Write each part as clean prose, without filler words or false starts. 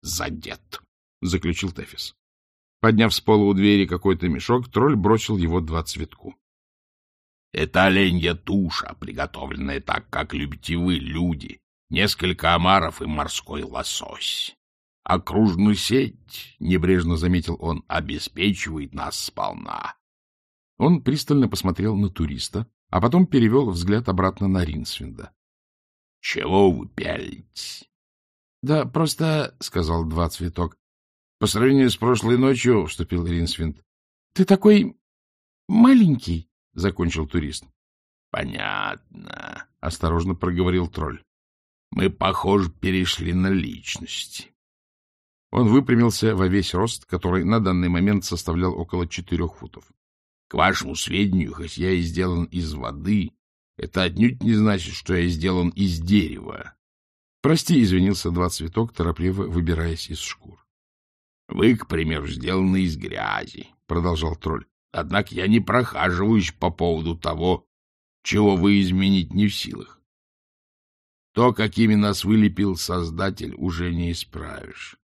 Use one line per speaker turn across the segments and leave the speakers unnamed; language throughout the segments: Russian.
задет, — заключил Тефис. Подняв с пола у двери какой-то мешок, тролль бросил его 2 цветку. — Это оленья туша, приготовленная так, как любите вы, люди, несколько омаров и морской лосось. Окружную сеть, — небрежно заметил он, — обеспечивает нас сполна. Он пристально посмотрел на туриста, а потом перевел взгляд обратно на Ринсвинда. — Чего вы пялитесь? — Да просто, — сказал 2 цветок. — По сравнению с прошлой ночью, — вступил Ринсвинд. — Ты такой маленький, — закончил турист. — Понятно, — осторожно проговорил тролль. — Мы, похоже, перешли на личности. Он выпрямился во весь рост, который на данный момент составлял около 4 футов. — К вашему сведению, хоть я и сделан из воды, это отнюдь не значит, что я сделан из дерева. — Прости, — извинился 2 цветок, торопливо выбираясь из шкур. — Вы, к примеру, сделаны из грязи, — продолжал тролль. — Однако я не прохаживаюсь по поводу того, чего вы изменить не в силах. То, какими нас вылепил Создатель, уже не исправишь.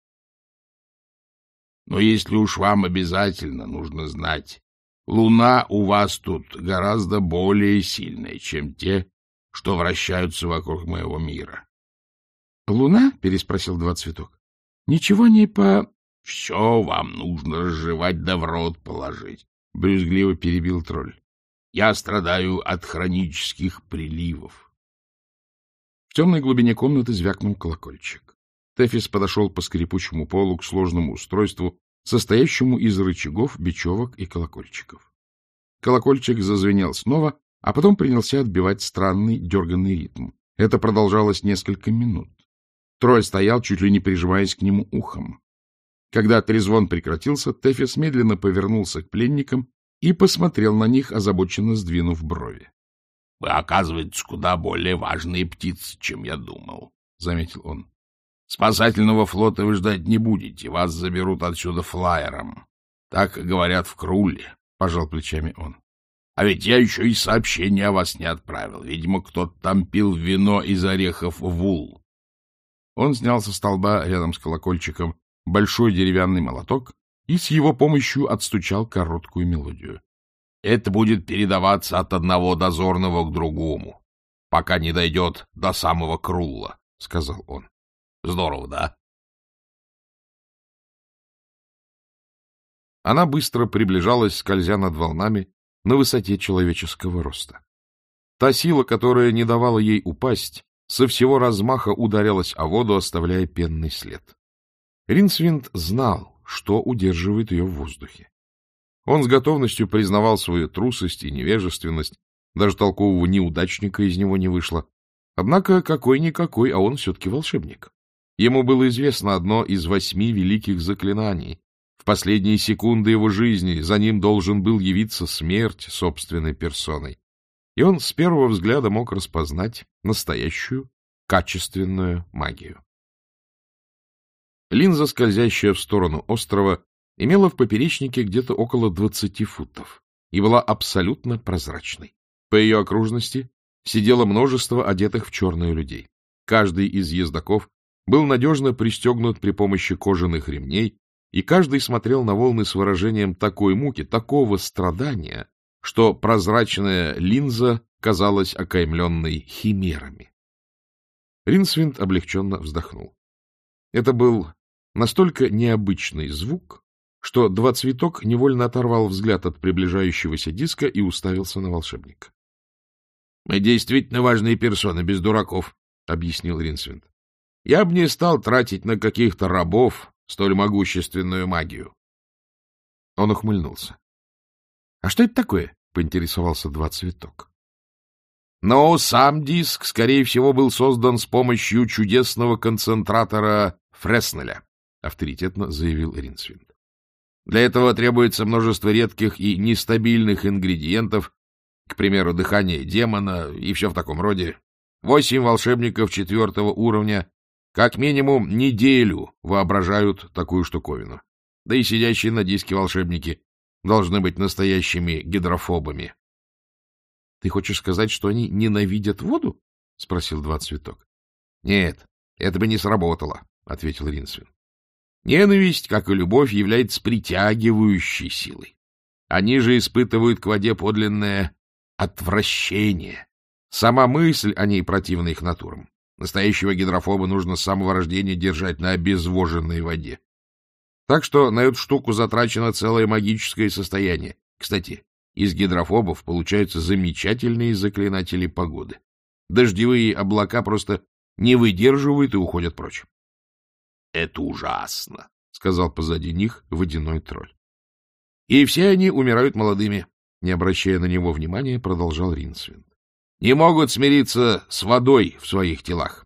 Но если уж вам обязательно нужно знать, луна у вас тут гораздо более сильная, чем те, что вращаются вокруг моего мира. — Луна? — переспросил 2 цветок. — Ничего не по... — Все вам нужно разжевать да в рот положить, — брюзгливо перебил тролль. — Я страдаю от хронических приливов. В темной глубине комнаты звякнул колокольчик. Тефис подошел по скрипучему полу к сложному устройству, состоящему из рычагов, бечевок и колокольчиков. Колокольчик зазвенел снова, а потом принялся отбивать странный дерганный ритм. Это продолжалось несколько минут. Тролль стоял, чуть ли не прижимаясь к нему ухом. Когда трезвон прекратился, Тефис медленно повернулся к пленникам и посмотрел на них, озабоченно сдвинув брови. — Вы, оказывается, куда более важные птицы, чем я думал, — заметил он. — Спасательного флота вы ждать не будете, вас заберут отсюда флайером. Так говорят в Круле, — пожал плечами он. — А ведь я еще и сообщение о вас не отправил. Видимо, кто-то там пил вино из орехов вул. Он снял со столба рядом с колокольчиком большой деревянный молоток и с его помощью отстучал короткую мелодию. — Это будет передаваться от одного дозорного к другому, пока не дойдет до самого Крулла, — сказал он. — Здорово, да? Она быстро приближалась, скользя над волнами, на высоте человеческого роста. Та сила, которая не давала ей упасть, со всего размаха ударялась о воду, оставляя пенный след. Ринсвинд знал, что удерживает ее в воздухе. Он с готовностью признавал свою трусость и невежественность, даже толкового неудачника из него не вышло. Однако какой-никакой, а он все-таки волшебник. Ему было известно одно из 8 великих заклинаний. В последние секунды его жизни за ним должен был явиться смерть собственной персоной. И он с первого взгляда мог распознать настоящую, качественную магию. Линза, скользящая в сторону острова, имела в поперечнике где-то около 20 футов и была абсолютно прозрачной. По ее окружности сидело множество одетых в черное людей. Каждый из ездоков был надежно пристегнут при помощи кожаных ремней, и каждый смотрел на волны с выражением такой муки, такого страдания, что прозрачная линза казалась окаймленной химерами. Ринсвинд облегченно вздохнул. Это был настолько необычный звук, что 2 цветок невольно оторвал взгляд от приближающегося диска и уставился на волшебника. — Мы действительно важные персоны, без дураков, — объяснил Ринсвинд. — Я бы не стал тратить на каких-то рабов столь могущественную магию. Он ухмыльнулся. — А что это такое? — поинтересовался 2 цветок. — Но сам диск, скорее всего, был создан с помощью чудесного концентратора Фреснеля, — авторитетно заявил Ринсвинд. Для этого требуется множество редких и нестабильных ингредиентов, к примеру, дыхание демона и все в таком роде. 8 волшебников 4-го уровня как минимум неделю воображают такую штуковину. Да и сидящие на диске волшебники должны быть настоящими гидрофобами. — Ты хочешь сказать, что они ненавидят воду? — спросил 2 цветок. — Нет, это бы не сработало, — ответил Ринсвинд. Ненависть, как и любовь, является притягивающей силой. Они же испытывают к воде подлинное отвращение. Сама мысль о ней противна их натурам. Настоящего гидрофоба нужно с самого рождения держать на обезвоженной воде. Так что на эту штуку затрачено целое магическое состояние. Кстати, из гидрофобов получаются замечательные заклинатели погоды. Дождевые облака просто не выдерживают и уходят прочь. — Это ужасно, — сказал позади них водяной тролль. — И все они умирают молодыми, — не обращая на него внимания, продолжал Ринсвинд. — Не могут смириться с водой в своих телах.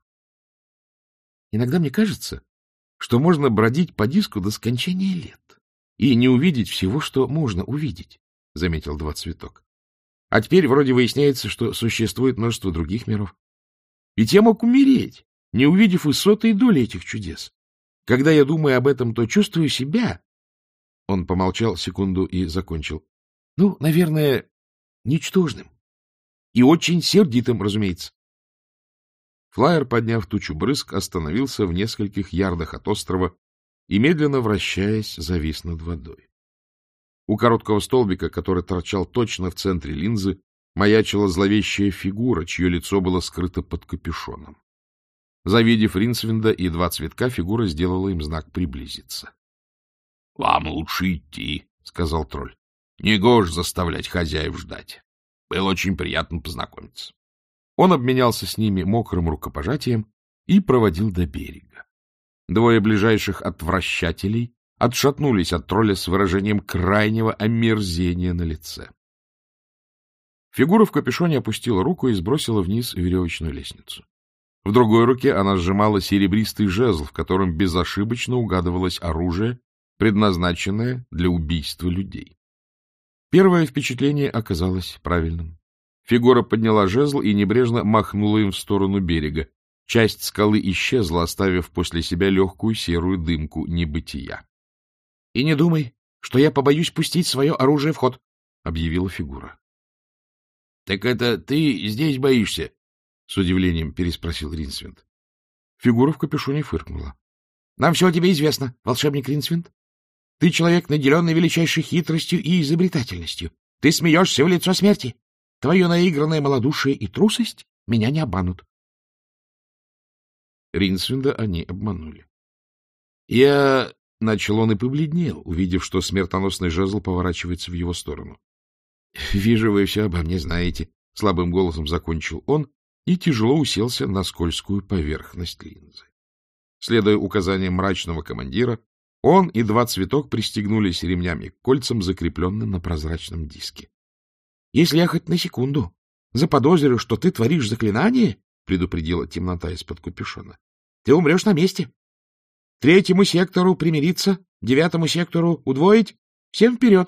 — Иногда мне кажется, что можно бродить по диску до скончания лет и не увидеть всего, что можно увидеть, — заметил Два Цветок. — А теперь вроде выясняется, что существует множество других миров. Ведь я мог умереть, не увидев и сотой доли этих чудес. Когда я думаю об этом, то чувствую себя... Он помолчал секунду и закончил. Ну, наверное, ничтожным. И очень сердитым, разумеется. Флайер, подняв тучу брызг, остановился в нескольких ярдах от острова и, медленно вращаясь, завис над водой. У короткого столбика, который торчал точно в центре линзы, маячила зловещая фигура, чье лицо было скрыто под капюшоном. Завидев Ринсвинда и Два Цветка, фигура сделала им знак приблизиться. — Вам лучше идти, — сказал тролль. — Негоже заставлять хозяев ждать. Было очень приятно познакомиться. Он обменялся с ними мокрым рукопожатием и проводил до берега. Двое ближайших отвращателей отшатнулись от тролля с выражением крайнего омерзения на лице. Фигура в капюшоне опустила руку и сбросила вниз веревочную лестницу. В другой руке она сжимала серебристый жезл, в котором безошибочно угадывалось оружие, предназначенное для убийства людей. Первое впечатление оказалось правильным. Фигура подняла жезл и небрежно махнула им в сторону берега. Часть скалы исчезла, оставив после себя легкую серую дымку небытия. — И не думай, что я побоюсь пустить свое оружие в ход, — объявила фигура. — Так это ты здесь боишься? — с удивлением переспросил Ринсвинд. Фигура в капюшоне фыркнула. — Нам все о тебе известно, волшебник Ринсвинд. Ты человек, наделенный величайшей хитростью и изобретательностью. Ты смеешься в лицо смерти. Твое наигранное малодушие и трусость меня не обманут. Ринсвинда они обманули. — Я... — начал он и побледнел, увидев, что смертоносный жезл поворачивается в его сторону. — Вижу, вы все обо мне знаете, — слабым голосом закончил он и тяжело уселся на скользкую поверхность линзы. Следуя указаниям мрачного командира, он и Два Цветок пристегнулись ремнями к кольцам, закрепленным на прозрачном диске. — Если я хоть на секунду заподозрю, что ты творишь заклинание, — предупредила темнота из-под капюшона, — ты умрешь на месте. 3-му сектору примириться, 9-му сектору удвоить. Всем вперед!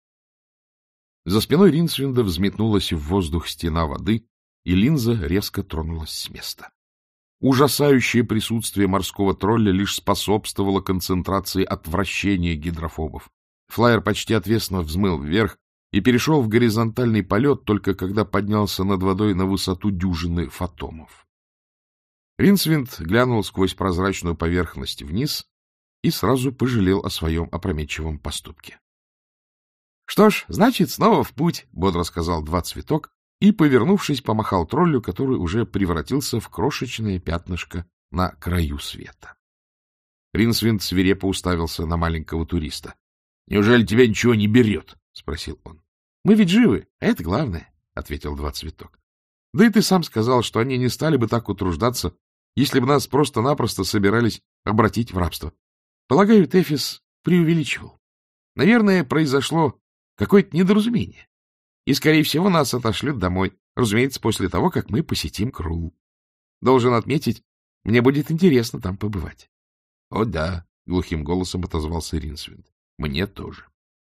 За спиной Ринсвинда взметнулась в воздух стена воды, и линза резко тронулась с места. Ужасающее присутствие морского тролля лишь способствовало концентрации отвращения гидрофобов. Флайер почти отвесно взмыл вверх и перешел в горизонтальный полет, только когда поднялся над водой на высоту дюжины фотомов. Ринсвинд глянул сквозь прозрачную поверхность вниз и сразу пожалел о своем опрометчивом поступке. — Что ж, значит, снова в путь, — бодро сказал Два Цветок и, повернувшись, помахал троллю, который уже превратился в крошечное пятнышко на краю света. Ринсвинд свирепо уставился на маленького туриста. — Неужели тебя ничего не берет? — спросил он. — Мы ведь живы, а это главное, — ответил Два Цветок. — Да и ты сам сказал, что они не стали бы так утруждаться, если бы нас просто-напросто собирались обратить в рабство. Полагаю, Тефис преувеличивал. Наверное, произошло какое-то недоразумение. И, скорее всего, нас отошлют домой, разумеется, после того, как мы посетим Крул. Должен отметить, мне будет интересно там побывать. — О да, — глухим голосом отозвался Ринсвинд, — мне тоже.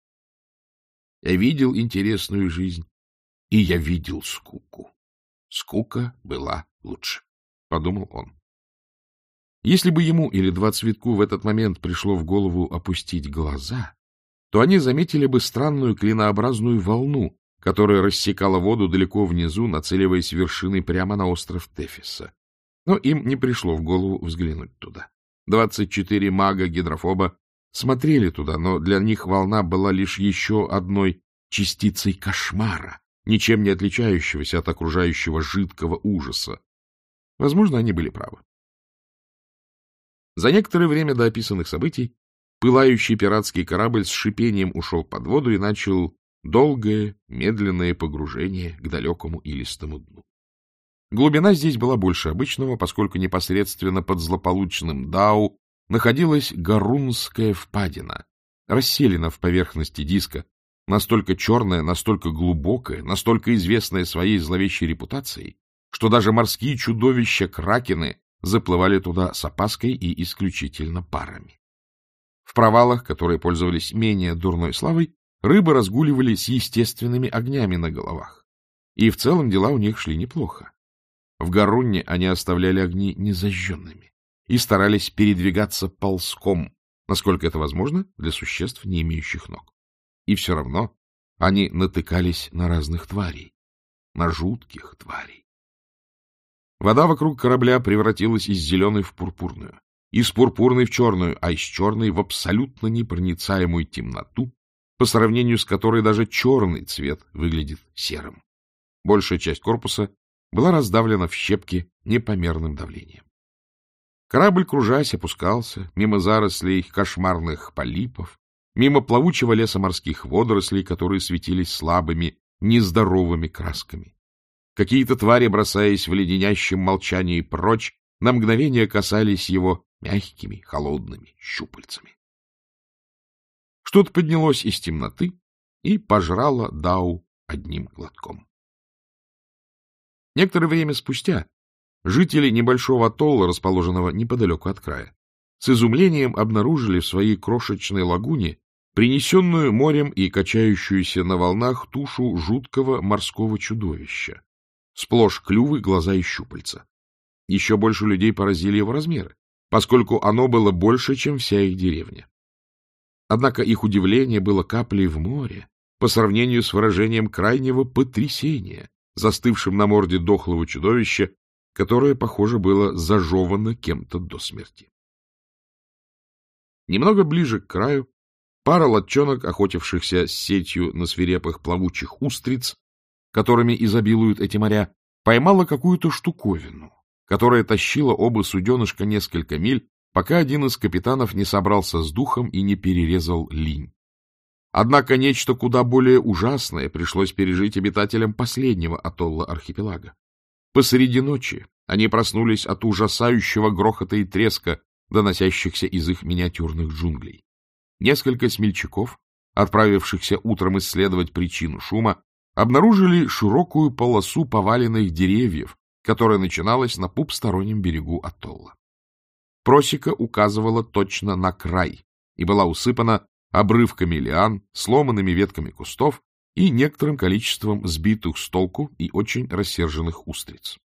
Я видел интересную жизнь, и я видел скуку. Скука была лучше, — подумал он. Если бы ему или Два Цветку в этот момент пришло в голову опустить глаза, то они заметили бы странную клинообразную волну, которая рассекала воду далеко внизу, нацеливаясь вершиной прямо на остров Тефиса. Но им не пришло в голову взглянуть туда. 24 мага-гидрофоба смотрели туда, но для них волна была лишь еще одной частицей кошмара, ничем не отличающегося от окружающего жидкого ужаса. Возможно, они были правы. За некоторое время до описанных событий пылающий пиратский корабль с шипением ушел под воду и начал долгое, медленное погружение к далекому илистому дну. Глубина здесь была больше обычного, поскольку непосредственно под злополучным Дау находилась Гарунская впадина, расселена в поверхности диска, настолько черная, настолько глубокая, настолько известная своей зловещей репутацией, что даже морские чудовища-кракены заплывали туда с опаской и исключительно парами. В провалах, которые пользовались менее дурной славой, рыбы разгуливали с естественными огнями на головах. И в целом дела у них шли неплохо. В Гарунне они оставляли огни незажженными и старались передвигаться ползком, насколько это возможно для существ, не имеющих ног. И все равно они натыкались на разных тварей, на жутких тварей. Вода вокруг корабля превратилась из зеленой в пурпурную, из пурпурной в черную, а из черной в абсолютно непроницаемую темноту, по сравнению с которой даже черный цвет выглядит серым. Большая часть корпуса была раздавлена в щепки непомерным давлением. Корабль, кружась, опускался мимо зарослей кошмарных полипов, мимо плавучего леса морских водорослей, которые светились слабыми, нездоровыми красками. Какие-то твари, бросаясь в леденящем молчании прочь, на мгновение касались его мягкими, холодными щупальцами. Что-то поднялось из темноты и пожрало Дау одним глотком. Некоторое время спустя жители небольшого атолла, расположенного неподалеку от края, с изумлением обнаружили в своей крошечной лагуне принесенную морем и качающуюся на волнах тушу жуткого морского чудовища. Сплошь клювы, глаза и щупальца. Еще больше людей поразили его размеры, поскольку оно было больше, чем вся их деревня. Однако их удивление было каплей в море по сравнению с выражением крайнего потрясения, застывшим на морде дохлого чудовища, которое, похоже, было зажевано кем-то до смерти. Немного ближе к краю пара лодчонок, охотившихся с сетью на свирепых плавучих устриц, которыми изобилуют эти моря, поймала какую-то штуковину, которая тащила оба суденышка несколько миль, пока один из капитанов не собрался с духом и не перерезал линь. Однако нечто куда более ужасное пришлось пережить обитателям последнего атолла архипелага. Посреди ночи они проснулись от ужасающего грохота и треска, доносящихся из их миниатюрных джунглей. Несколько смельчаков, отправившихся утром исследовать причину шума, обнаружили широкую полосу поваленных деревьев, которая начиналась на пупстороннем берегу атолла. Просека указывала точно на край и была усыпана обрывками лиан, сломанными ветками кустов и некоторым количеством сбитых с толку и очень рассерженных устриц.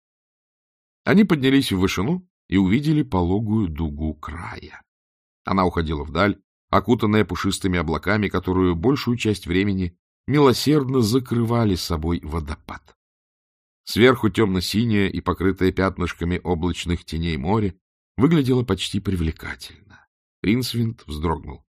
Они поднялись в вышину и увидели пологую дугу края. Она уходила вдаль, окутанная пушистыми облаками, которую большую часть времени милосердно закрывали собой водопад. Сверху темно-синее и покрытое пятнышками облачных теней море выглядело почти привлекательно. Ринсвинд вздрогнул.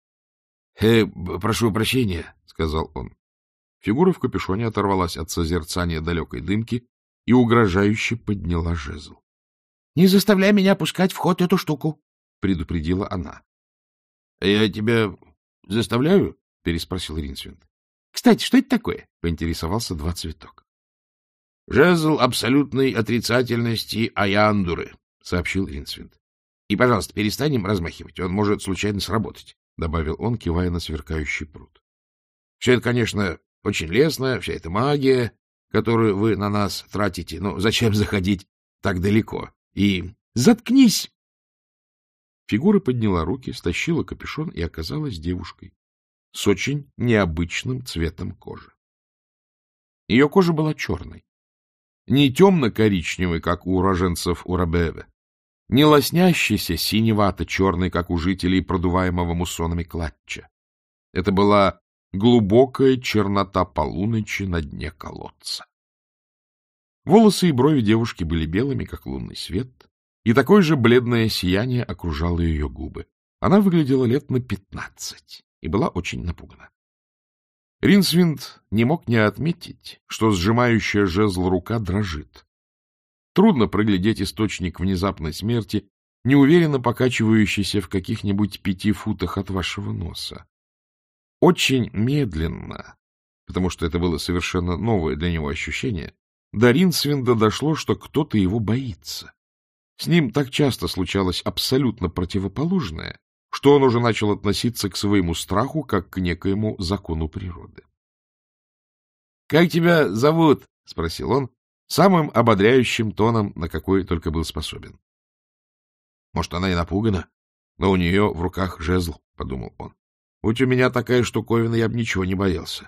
— Прошу прощения, — сказал он. Фигура в капюшоне оторвалась от созерцания далекой дымки и угрожающе подняла жезл. — Не заставляй меня пускать в ход эту штуку, — предупредила она. — Я тебя заставляю? — переспросил Ринсвинд. — Кстати, что это такое? — поинтересовался Два Цветок. — Жезл абсолютной отрицательности Аяндуры, — сообщил Ринсвинд. — И, пожалуйста, перестанем размахивать, он может случайно сработать, — добавил он, кивая на сверкающий пруд. — Все это, конечно, очень лестно, вся эта магия, которую вы на нас тратите, но зачем заходить так далеко? И... — Заткнись! Фигура подняла руки, стащила капюшон и оказалась девушкой с очень необычным цветом кожи. Ее кожа была черной, не темно-коричневой, как у уроженцев Урабеве, не лоснящейся синевато-черной, как у жителей продуваемого муссонами клатча. Это была глубокая чернота полуночи на дне колодца. Волосы и брови девушки были белыми, как лунный свет, и такое же бледное сияние окружало ее губы. Она выглядела лет на 15 и была очень напугана. Ринсвинд не мог не отметить, что сжимающая жезл рука дрожит. Трудно проглядеть источник внезапной смерти, неуверенно покачивающийся в каких-нибудь 5 футах от вашего носа. Очень медленно, потому что это было совершенно новое для него ощущение, до Ринсвинда дошло, что кто-то его боится. С ним так часто случалось абсолютно противоположное, что он уже начал относиться к своему страху как к некоему закону природы. — Как тебя зовут? — спросил он самым ободряющим тоном, на какой только был способен. Может, она и напугана, но у нее в руках жезл, — подумал он. Будь у меня такая штуковина, я бы ничего не боялся.